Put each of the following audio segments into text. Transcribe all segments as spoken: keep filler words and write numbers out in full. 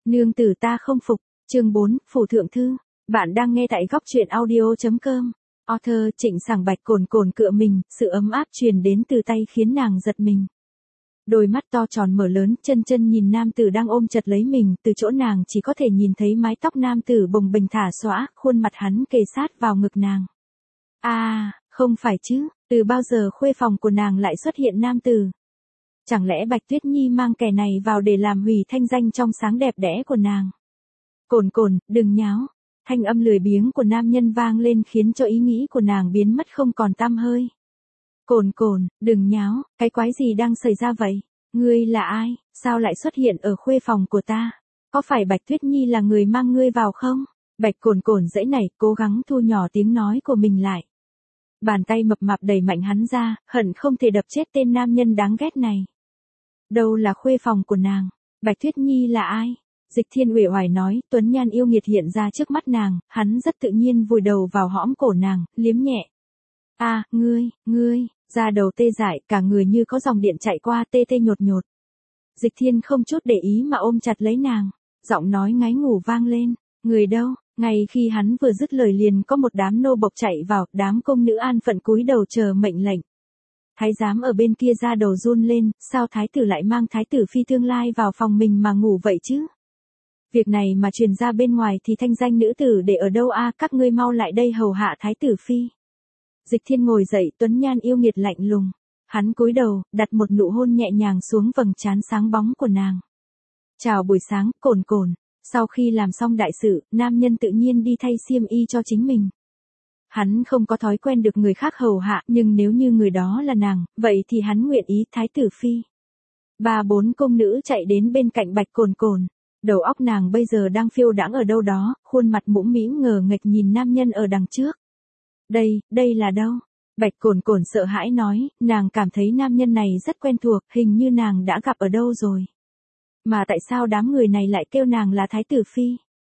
Nương tử ta không phục, chương bốn, phủ thượng thư. Bạn đang nghe tại góc truyện audio.com. Author Trịnh Sảng Bạch cồn cồn cựa mình, sự ấm áp truyền đến từ tay khiến nàng giật mình. Đôi mắt to tròn mở lớn, chân chân nhìn nam tử đang ôm chặt lấy mình, từ chỗ nàng chỉ có thể nhìn thấy mái tóc nam tử bồng bềnh thả xõa, khuôn mặt hắn kề sát vào ngực nàng. A, à, không phải chứ, từ bao giờ khuê phòng của nàng lại xuất hiện nam tử? Chẳng lẽ Bạch Tuyết Nhi mang kẻ này vào để làm hủy thanh danh trong sáng đẹp đẽ của nàng? Cồn cồn, đừng nháo. Thanh âm lười biếng của nam nhân vang lên khiến cho ý nghĩ của nàng biến mất không còn tăm hơi. Cồn cồn, đừng nháo, cái quái gì đang xảy ra vậy? Ngươi là ai, sao lại xuất hiện ở khuê phòng của ta? Có phải Bạch Tuyết Nhi là người mang ngươi vào không? Bạch cồn cồn dãy nảy, cố gắng thu nhỏ tiếng nói của mình lại. Bàn tay mập mạp đẩy mạnh hắn ra, hận không thể đập chết tên nam nhân đáng ghét này. Đâu là khuê phòng của nàng? Bạch Tuyết Nhi là ai? Dịch Thiên uể oải nói, tuấn nhan yêu nghiệt hiện ra trước mắt nàng, hắn rất tự nhiên vùi đầu vào hõm cổ nàng, liếm nhẹ. A, à, ngươi, ngươi, da đầu tê dại, cả người như có dòng điện chạy qua, tê tê nhột nhột. Dịch Thiên không chút để ý mà ôm chặt lấy nàng, giọng nói ngái ngủ vang lên, người đâu? Ngay khi hắn vừa dứt lời liền có một đám nô bộc chạy vào, đám công nữ an phận cúi đầu chờ mệnh lệnh. Thái giám ở bên kia ra đầu run lên, sao thái tử lại mang thái tử phi tương lai vào phòng mình mà ngủ vậy chứ? Việc này mà truyền ra bên ngoài thì thanh danh nữ tử để ở đâu a, à, các ngươi mau lại đây hầu hạ thái tử phi. Dịch Thiên ngồi dậy, tuấn nhan yêu nghiệt lạnh lùng. Hắn cúi đầu, đặt một nụ hôn nhẹ nhàng xuống vầng trán sáng bóng của nàng. Chào buổi sáng, cồn cồn. Sau khi làm xong đại sự, nam nhân tự nhiên đi thay xiêm y cho chính mình. Hắn không có thói quen được người khác hầu hạ, nhưng nếu như người đó là nàng, vậy thì hắn nguyện ý thái tử phi. Ba bốn công nữ chạy đến bên cạnh Bạch cồn cồn. Đầu óc nàng bây giờ đang phiêu đãng ở đâu đó, khuôn mặt mũm mĩm ngờ nghệch nhìn nam nhân ở đằng trước. Đây, đây là đâu? Bạch cồn cồn sợ hãi nói, nàng cảm thấy nam nhân này rất quen thuộc, hình như nàng đã gặp ở đâu rồi. Mà tại sao đám người này lại kêu nàng là thái tử phi?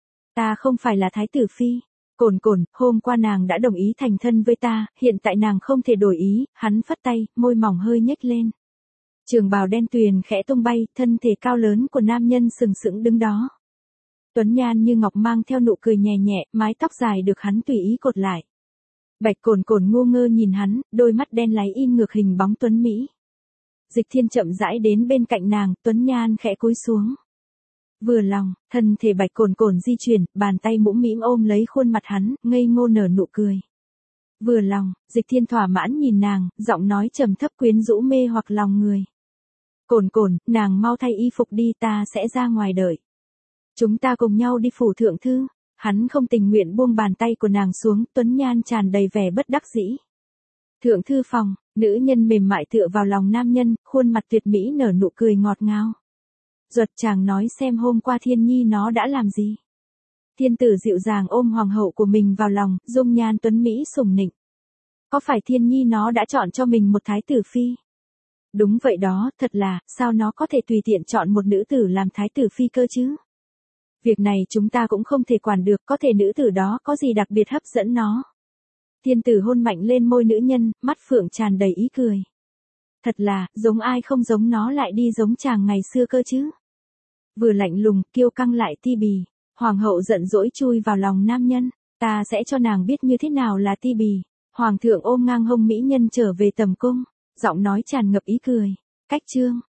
Ta không phải là thái tử phi. Cồn cồn, hôm qua nàng đã đồng ý thành thân với ta, hiện tại nàng không thể đổi ý, hắn phất tay, môi mỏng hơi nhếch lên. Trường bào đen tuyền khẽ tung bay, thân thể cao lớn của nam nhân sừng sững đứng đó. Tuấn nhan như ngọc mang theo nụ cười nhẹ nhẹ, mái tóc dài được hắn tùy ý cột lại. Bạch cồn cồn ngu ngơ nhìn hắn, đôi mắt đen láy in ngược hình bóng tuấn mỹ. Dịch Thiên chậm rãi đến bên cạnh nàng, tuấn nhan khẽ cúi xuống. Vừa lòng, thân thể Bạch cồn cồn di chuyển, bàn tay mũm mĩm ôm lấy khuôn mặt hắn, ngây ngô nở nụ cười. Vừa lòng, Dịch Thiên thỏa mãn nhìn nàng, giọng nói trầm thấp quyến rũ mê hoặc lòng người. Cồn cồn, nàng mau thay y phục đi, ta sẽ ra ngoài đợi. Chúng ta cùng nhau đi phủ thượng thư. Hắn không tình nguyện buông bàn tay của nàng xuống, tuấn nhan tràn đầy vẻ bất đắc dĩ. Thượng thư phòng, nữ nhân mềm mại tựa vào lòng nam nhân, khuôn mặt tuyệt mỹ nở nụ cười ngọt ngào. Ruột chàng nói xem hôm qua Thiên Nhi nó đã làm gì. Thiên tử dịu dàng ôm hoàng hậu của mình vào lòng, dung nhan tuấn mỹ sủng nịnh. Có phải Thiên Nhi nó đã chọn cho mình một thái tử phi? Đúng vậy đó, thật là, sao nó có thể tùy tiện chọn một nữ tử làm thái tử phi cơ chứ? Việc này chúng ta cũng không thể quản được, có thể nữ tử đó có gì đặc biệt hấp dẫn nó. Thiên tử hôn mạnh lên môi nữ nhân, mắt phượng tràn đầy ý cười. Thật là, giống ai không giống nó lại đi giống chàng ngày xưa cơ chứ. Vừa lạnh lùng, kiêu căng lại ti bì. Hoàng hậu giận dỗi chui vào lòng nam nhân. Ta sẽ cho nàng biết như thế nào là ti bì. Hoàng thượng ôm ngang hông mỹ nhân trở về tầm cung. Giọng nói tràn ngập ý cười. Cách chương.